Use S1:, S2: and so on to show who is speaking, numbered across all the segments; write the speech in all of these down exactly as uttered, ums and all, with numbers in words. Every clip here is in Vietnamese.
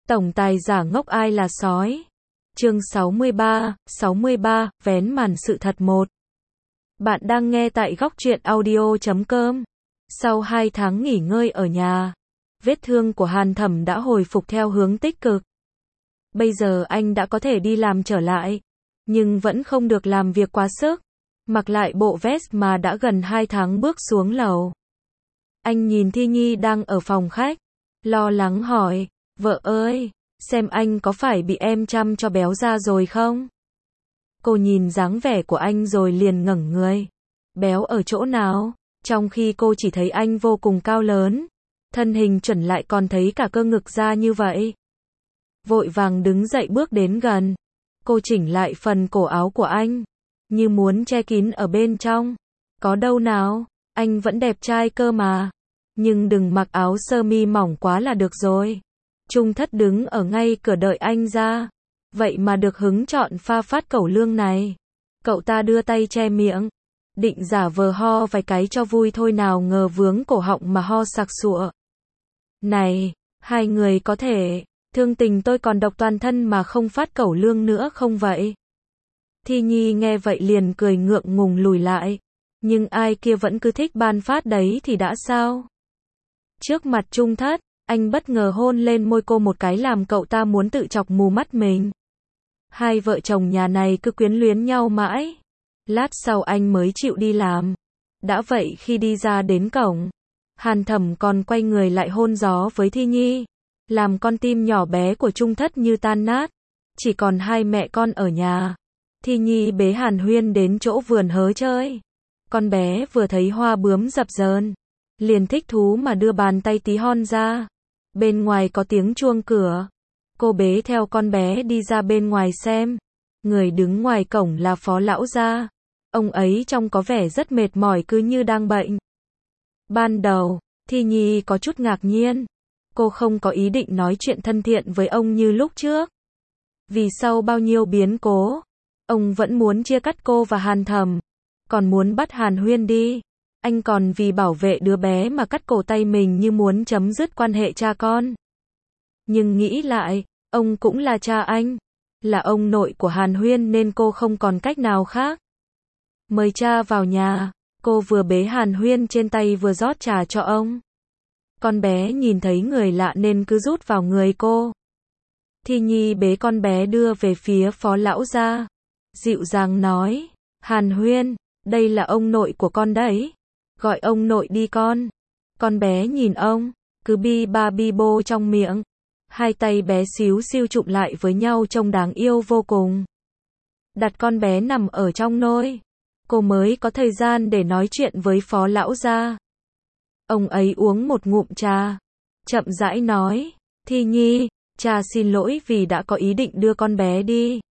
S1: Tổng tài giả ngốc ai là sói. Chương sáu mươi ba, sáu mươi ba, vén màn sự thật một. Bạn đang nghe tại góc truyện audio chấm com. Sau hai tháng nghỉ ngơi ở nhà, vết thương của Hàn Thẩm đã hồi phục theo hướng tích cực. Bây giờ anh đã có thể đi làm trở lại, nhưng vẫn không được làm việc quá sức. Mặc lại bộ vest mà đã gần hai tháng bước xuống lầu. Anh nhìn Thi Nhi đang ở phòng khách, lo lắng hỏi, vợ ơi, xem anh có phải bị em chăm cho béo ra rồi không? Cô nhìn dáng vẻ của anh rồi liền ngẩng người. Béo ở chỗ nào? Trong khi cô chỉ thấy anh vô cùng cao lớn, thân hình chuẩn lại còn thấy cả cơ ngực ra như vậy. Vội vàng đứng dậy bước đến gần. Cô chỉnh lại phần cổ áo của anh, như muốn che kín ở bên trong. Có đâu nào, anh vẫn đẹp trai cơ mà. Nhưng đừng mặc áo sơ mi mỏng quá là được rồi. Trung Thất đứng ở ngay cửa đợi anh ra. Vậy mà được hứng chọn pha phát cẩu lương này. Cậu ta đưa tay che miệng, định giả vờ ho vài cái cho vui thôi, nào ngờ vướng cổ họng mà ho sặc sụa. Này, hai người có thể thương tình tôi còn độc toàn thân mà không phát cẩu lương nữa không vậy? Thi Nhi nghe vậy liền cười ngượng ngùng lùi lại. Nhưng ai kia vẫn cứ thích ban phát đấy thì đã sao? Trước mặt Trung Thất, anh bất ngờ hôn lên môi cô một cái làm cậu ta muốn tự chọc mù mắt mình. Hai vợ chồng nhà này cứ quyến luyến nhau mãi. Lát sau anh mới chịu đi làm. Đã vậy khi đi ra đến cổng, Hàn Thẩm còn quay người lại hôn gió với Thi Nhi, làm con tim nhỏ bé của Trung Thất như tan nát. Chỉ còn hai mẹ con ở nhà. Thi Nhi bế Hàn Huyên đến chỗ vườn hớ chơi. Con bé vừa thấy hoa bướm dập dờn, liền thích thú mà đưa bàn tay tí hon ra. Bên ngoài có tiếng chuông cửa. Cô bế theo con bé đi ra bên ngoài xem. Người đứng ngoài cổng là Phó lão gia. Ông ấy trông có vẻ rất mệt mỏi, cứ như đang bệnh. Ban đầu, Thi Nhi có chút ngạc nhiên. Cô không có ý định nói chuyện thân thiện với ông như lúc trước. Vì sau bao nhiêu biến cố, ông vẫn muốn chia cắt cô và Hàn Thẩm, còn muốn bắt Hàn Huyên đi. Anh còn vì bảo vệ đứa bé mà cắt cổ tay mình, như muốn chấm dứt quan hệ cha con. Nhưng nghĩ lại, ông cũng là cha anh, là ông nội của Hàn Huyên, nên cô không còn cách nào khác. Mời cha vào nhà, cô vừa bế Hàn Huyên trên tay vừa rót trà cho ông. Con bé nhìn thấy người lạ nên cứ rút vào người cô. Thi Nhi bế con bé đưa về phía Phó lão gia, dịu dàng nói, Hàn Huyên, đây là ông nội của con đấy. Gọi ông nội đi con. Con bé nhìn ông, cứ bi ba bi bô trong miệng. Hai tay bé xíu xiu chụm lại với nhau trông đáng yêu vô cùng. Đặt con bé nằm ở trong nôi, cô mới có thời gian để nói chuyện với Phó lão gia. Ông ấy uống một ngụm trà, chậm rãi nói, Thi Nhi, cha xin lỗi vì đã có ý định đưa con bé đi.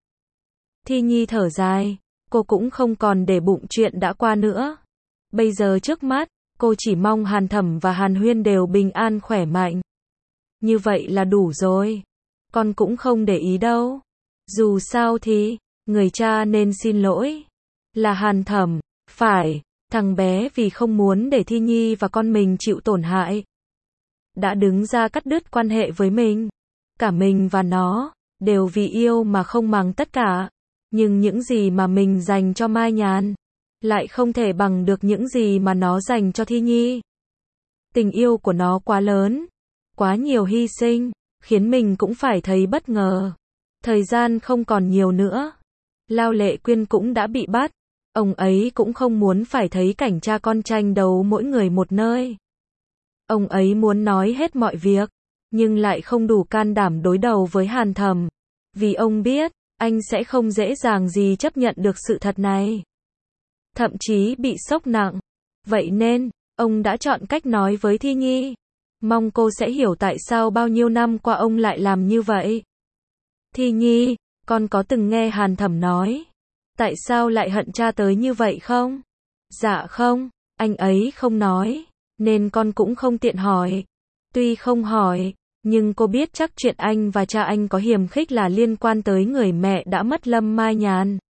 S1: Thi Nhi thở dài, cô cũng không còn để bụng chuyện đã qua nữa. Bây giờ trước mắt, cô chỉ mong Hàn Thẩm và Hàn Huyên đều bình an khỏe mạnh. Như vậy là đủ rồi. Con cũng không để ý đâu. Dù sao thì, người cha nên xin lỗi là Hàn Thẩm. Phải, thằng bé vì không muốn để Thi Nhi và con mình chịu tổn hại, đã đứng ra cắt đứt quan hệ với mình. Cả mình và nó đều vì yêu mà không màng tất cả. Nhưng những gì mà mình dành cho Mai Nhàn lại không thể bằng được những gì mà nó dành cho Thi Nhi. Tình yêu của nó quá lớn, quá nhiều hy sinh, khiến mình cũng phải thấy bất ngờ. Thời gian không còn nhiều nữa. Lao Lệ Quyên cũng đã bị bắt. Ông ấy cũng không muốn phải thấy cảnh cha con tranh đấu mỗi người một nơi. Ông ấy muốn nói hết mọi việc, nhưng lại không đủ can đảm đối đầu với Hàn Thẩm. Vì ông biết, anh sẽ không dễ dàng gì chấp nhận được sự thật này. Thậm chí bị sốc nặng. Vậy nên, ông đã chọn cách nói với Thi Nhi. Mong cô sẽ hiểu tại sao bao nhiêu năm qua ông lại làm như vậy. Thi Nhi, con có từng nghe Hàn Thẩm nói, tại sao lại hận cha tới như vậy không? Dạ không, anh ấy không nói, nên con cũng không tiện hỏi. Tuy không hỏi, nhưng cô biết chắc chuyện anh và cha anh có hiềm khích là liên quan tới người mẹ đã mất Lâm Mai Nhàn.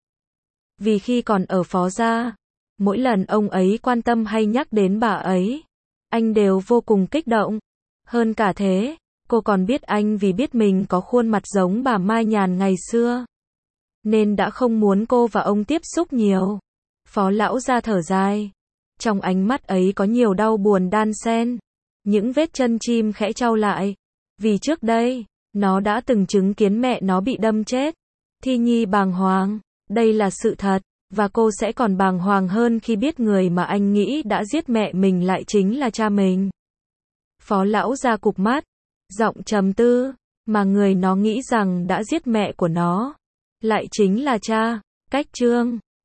S1: Vì khi còn ở Phó gia, mỗi lần ông ấy quan tâm hay nhắc đến bà ấy, anh đều vô cùng kích động. Hơn cả thế, Cô còn biết anh vì biết mình có khuôn mặt giống bà Mai Nhàn ngày xưa, nên đã không muốn cô và ông tiếp xúc nhiều. Phó lão gia thở dài. Trong ánh mắt ấy có nhiều đau buồn đan xen. Những vết chân chim khẽ chau lại. Vì trước đây, nó đã từng chứng kiến mẹ nó bị đâm chết. Thi Nhi bàng hoàng. Đây là sự thật. Và cô sẽ còn bàng hoàng hơn khi biết người mà anh nghĩ đã giết mẹ mình lại chính là cha mình. Phó lão gia cụp mắt, giọng trầm tư. Mà người nó nghĩ rằng đã giết mẹ của nó lại chính là cha. Cách chương